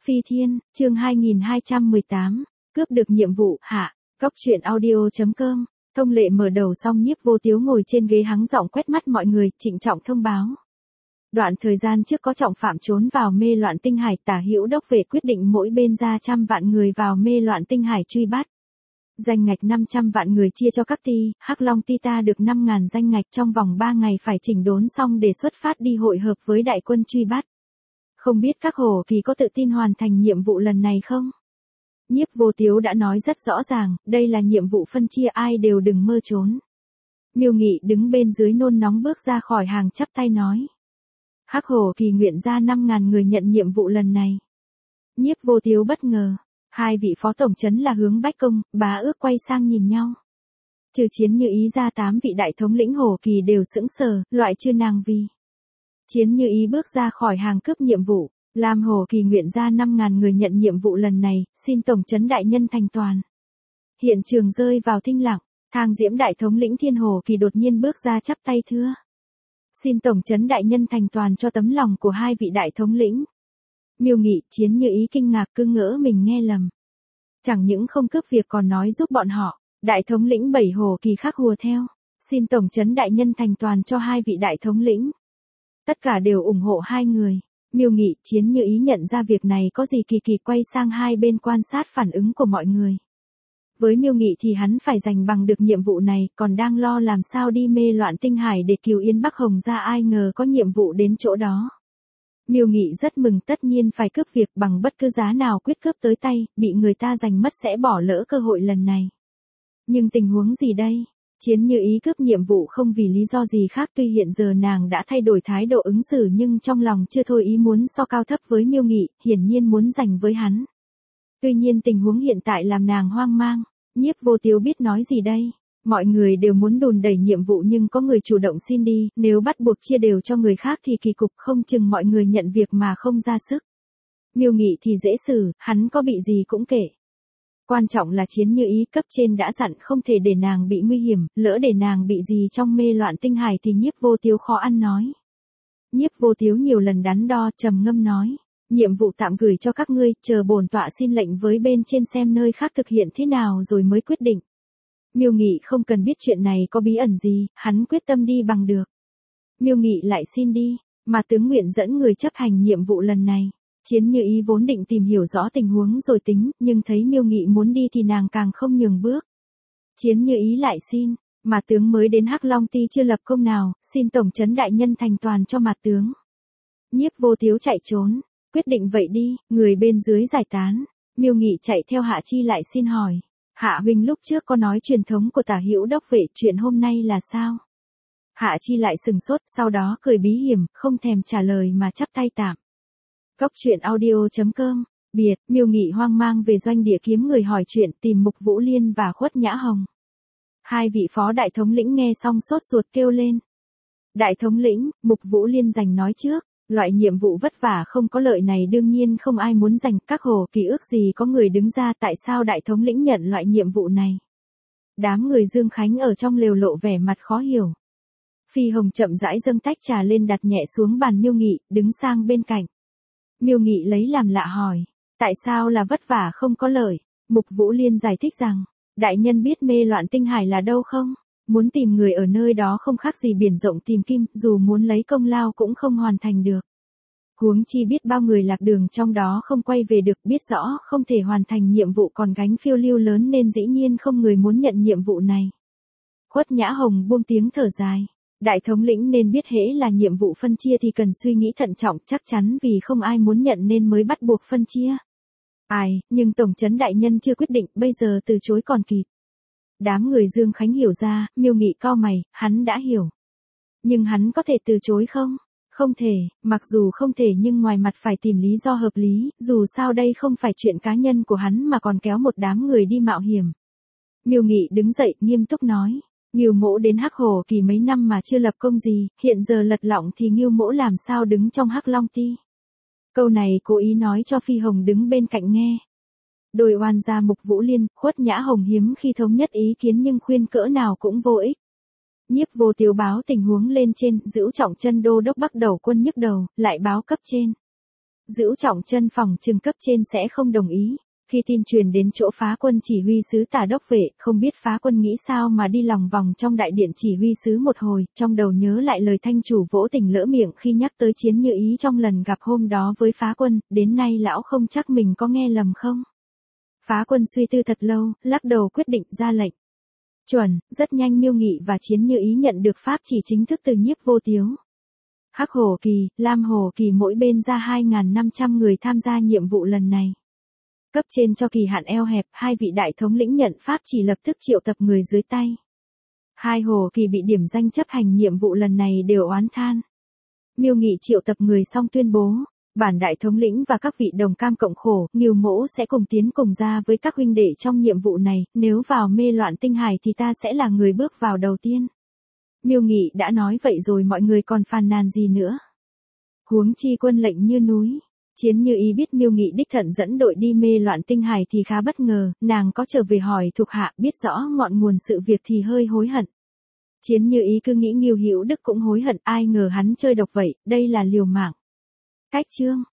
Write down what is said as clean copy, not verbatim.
Phi Thiên, chương 2218, cướp được nhiệm vụ, hạ, Cóc truyện audio.com, thông lệ mở đầu xong Nhiếp Vô Tiếu ngồi trên ghế hắng giọng quét mắt mọi người, trịnh trọng thông báo. Đoạn thời gian trước có trọng phạm trốn vào mê loạn tinh hải, Tả Hữu Đốc Vệ quyết định mỗi bên ra 100 vạn người vào mê loạn tinh hải truy bắt. Danh ngạch 500 vạn người chia cho các ti, Hắc Long ti ta được 5.000 danh ngạch, trong vòng 3 ngày phải chỉnh đốn xong để xuất phát đi hội hợp với đại quân truy bắt. Không biết các Hổ Kỳ có tự tin hoàn thành nhiệm vụ lần này không? Nhiếp Vô Tiếu đã nói rất rõ ràng, đây là nhiệm vụ phân chia, ai đều đừng mơ trốn. Miêu Nghị đứng bên dưới nôn nóng bước ra khỏi hàng chắp tay nói. Hắc Hổ Kỳ nguyện ra 5.000 người nhận nhiệm vụ lần này. Nhiếp Vô Tiếu bất ngờ, hai vị phó tổng trấn là Hướng Bách Công, Bá Ước quay sang nhìn nhau. Trừ Chiến Như Ý ra 8 vị đại thống lĩnh Hổ Kỳ đều sững sờ, loại trừ nàng vì. Chiến Như Ý bước ra khỏi hàng cướp nhiệm vụ, làm Hổ Kỳ nguyện ra 5.000 người nhận nhiệm vụ lần này, xin tổng trấn đại nhân thành toàn. Hiện trường rơi vào thinh lặng, Thang Diễm đại thống lĩnh Thiên Hổ Kỳ đột nhiên bước ra chắp tay thưa. Xin tổng trấn đại nhân thành toàn cho tấm lòng của hai vị đại thống lĩnh. Miêu Nghị, Chiến Như Ý kinh ngạc cứ ngỡ mình nghe lầm. Chẳng những không cướp việc còn nói giúp bọn họ, đại thống lĩnh 7 Hổ Kỳ khác hùa theo. Xin tổng trấn đại nhân thành toàn cho hai vị đại thống lĩnh. Tất cả đều ủng hộ hai người. Miêu Nghị, Chiến Như Ý nhận ra việc này có gì kỳ kỳ, quay sang hai bên quan sát phản ứng của mọi người. Với Miêu Nghị thì hắn phải giành bằng được nhiệm vụ này, còn đang lo làm sao đi mê loạn tinh hải để cứu Yên Bắc Hồng ra, ai ngờ có nhiệm vụ đến chỗ đó. Miêu Nghị rất mừng, tất nhiên phải cướp việc, bằng bất cứ giá nào quyết cướp tới tay, bị người ta giành mất sẽ bỏ lỡ cơ hội lần này. Nhưng tình huống gì đây? Chiến Như Ý cướp nhiệm vụ không vì lý do gì khác, tuy hiện giờ nàng đã thay đổi thái độ ứng xử nhưng trong lòng chưa thôi ý muốn so cao thấp với Miêu Nghị, hiển nhiên muốn giành với hắn. Tuy nhiên tình huống hiện tại làm nàng hoang mang, Nhiếp Vô Tiếu biết nói gì đây? Mọi người đều muốn đùn đẩy nhiệm vụ nhưng có người chủ động xin đi, nếu bắt buộc chia đều cho người khác thì kỳ cục, không chừng mọi người nhận việc mà không ra sức. Miêu Nghị thì dễ xử, hắn có bị gì cũng kệ. Quan trọng là Chiến Như Ý, cấp trên đã dặn không thể để nàng bị nguy hiểm, lỡ để nàng bị gì trong mê loạn tinh hải thì Nhiếp Vô Tiếu khó ăn nói. Nhiếp Vô Tiếu nhiều lần đắn đo, trầm ngâm nói, nhiệm vụ tạm gửi cho các ngươi, chờ bổn tọa xin lệnh với bên trên xem nơi khác thực hiện thế nào rồi mới quyết định. Miêu Nghị không cần biết chuyện này có bí ẩn gì, hắn quyết tâm đi bằng được. Miêu Nghị lại xin đi, mà tướng nguyện dẫn người chấp hành nhiệm vụ lần này. Chiến Như Ý vốn định tìm hiểu rõ tình huống rồi tính, nhưng thấy Miêu Nghị muốn đi thì nàng càng không nhường bước. Chiến Như Ý lại xin, mà tướng mới đến Hắc Long ti chưa lập công nào, xin tổng trấn đại nhân thành toàn cho mặt tướng. Nhiếp Vô Tiếu chạy trốn, quyết định vậy đi, người bên dưới giải tán. Miêu Nghị chạy theo Hạ Chi lại xin hỏi, Hạ huynh lúc trước có nói truyền thống của Tả Hữu Đốc Vệ, chuyện hôm nay là sao? Hạ Chi lại sừng sốt, sau đó cười bí hiểm, không thèm trả lời mà chắp tay tạm. Cóc truyện audio.com, biệt, Miêu Nghị hoang mang về doanh địa kiếm người hỏi chuyện, tìm Mục Vũ Liên và Khuất Nhã Hồng. Hai vị phó đại thống lĩnh nghe xong sốt ruột kêu lên. Đại thống lĩnh, Mục Vũ Liên giành nói trước, loại nhiệm vụ vất vả không có lợi này đương nhiên không ai muốn giành, các Hổ Kỳ ước gì có người đứng ra, tại sao đại thống lĩnh nhận loại nhiệm vụ này? Đám người Dương Khánh ở trong lều lộ vẻ mặt khó hiểu. Phi Hồng chậm rãi dâng tách trà lên đặt nhẹ xuống bàn Miêu Nghị, đứng sang bên cạnh. Miêu Nghị lấy làm lạ hỏi, tại sao là vất vả không có lợi? Mục Vũ Liên giải thích rằng, đại nhân biết mê loạn tinh hải là đâu không? Muốn tìm người ở nơi đó không khác gì biển rộng tìm kim, dù muốn lấy công lao cũng không hoàn thành được. Huống chi biết bao người lạc đường trong đó không quay về được, biết rõ không thể hoàn thành nhiệm vụ còn gánh phiêu lưu lớn nên dĩ nhiên không người muốn nhận nhiệm vụ này. Khuất Nhã Hồng buông tiếng thở dài. Đại thống lĩnh nên biết hễ là nhiệm vụ phân chia thì cần suy nghĩ thận trọng, chắc chắn vì không ai muốn nhận nên mới bắt buộc phân chia. Nhưng tổng trấn đại nhân chưa quyết định, bây giờ từ chối còn kịp. Đám người Dương Khánh hiểu ra, Miêu Nghị cau mày, hắn đã hiểu. Nhưng hắn có thể từ chối không? Không thể, mặc dù không thể nhưng ngoài mặt phải tìm lý do hợp lý, dù sao đây không phải chuyện cá nhân của hắn mà còn kéo một đám người đi mạo hiểm. Miêu Nghị đứng dậy, nghiêm túc nói. Ngưu Mỗ đến Hắc Hổ Kỳ mấy năm mà chưa lập công gì, hiện giờ lật lọng thì Ngưu Mỗ làm sao đứng trong Hắc Long ti? Câu này cố ý nói cho Phi Hồng đứng bên cạnh nghe. Đôi oan gia Mục Vũ Liên, Khuất Nhã Hồng hiếm khi thống nhất ý kiến nhưng khuyên cỡ nào cũng vô ích. Nhiếp Vô Tiếu báo tình huống lên trên, Dữu Trọng Chân đô đốc Bắc Đầu quân nhức đầu, lại báo cấp trên. Dữu Trọng Chân phòng trừng cấp trên sẽ không đồng ý. Khi tin truyền đến chỗ Phá Quân chỉ huy sứ Tả Đốc Vệ, không biết Phá Quân nghĩ sao mà đi lòng vòng trong đại điện chỉ huy sứ một hồi, trong đầu nhớ lại lời thanh chủ vỗ tình lỡ miệng khi nhắc tới Chiến Như Ý trong lần gặp hôm đó với Phá Quân, đến nay lão không chắc mình có nghe lầm không. Phá Quân suy tư thật lâu, lắc đầu quyết định ra lệnh. Chuẩn, rất nhanh Miêu Nghị và Chiến Như Ý nhận được pháp chỉ chính thức từ Nhiếp Vô Tiếu. Hắc Hổ Kỳ, Lam Hổ Kỳ mỗi bên ra 2.500 người tham gia nhiệm vụ lần này. Cấp trên cho kỳ hạn eo hẹp, hai vị đại thống lĩnh nhận pháp chỉ lập tức triệu tập người dưới tay. Hai Hổ Kỳ bị điểm danh chấp hành nhiệm vụ lần này đều oán than. Miêu Nghị triệu tập người xong tuyên bố, bản đại thống lĩnh và các vị đồng cam cộng khổ, Ngưu Mỗ sẽ cùng tiến cùng ra với các huynh đệ trong nhiệm vụ này, nếu vào mê loạn tinh hải thì ta sẽ là người bước vào đầu tiên. Miêu Nghị đã nói vậy rồi mọi người còn phàn nàn gì nữa. Huống chi quân lệnh như núi. Chiến Như Ý biết Miêu Nghị đích thận dẫn đội đi mê loạn tinh hải thì khá bất ngờ, nàng có trở về hỏi thuộc hạ biết rõ ngọn nguồn sự việc thì hơi hối hận. Chiến Như Ý cứ nghĩ Ngưu Hữu Đức cũng hối hận, ai ngờ hắn chơi độc vậy, đây là liều mạng. Cách chương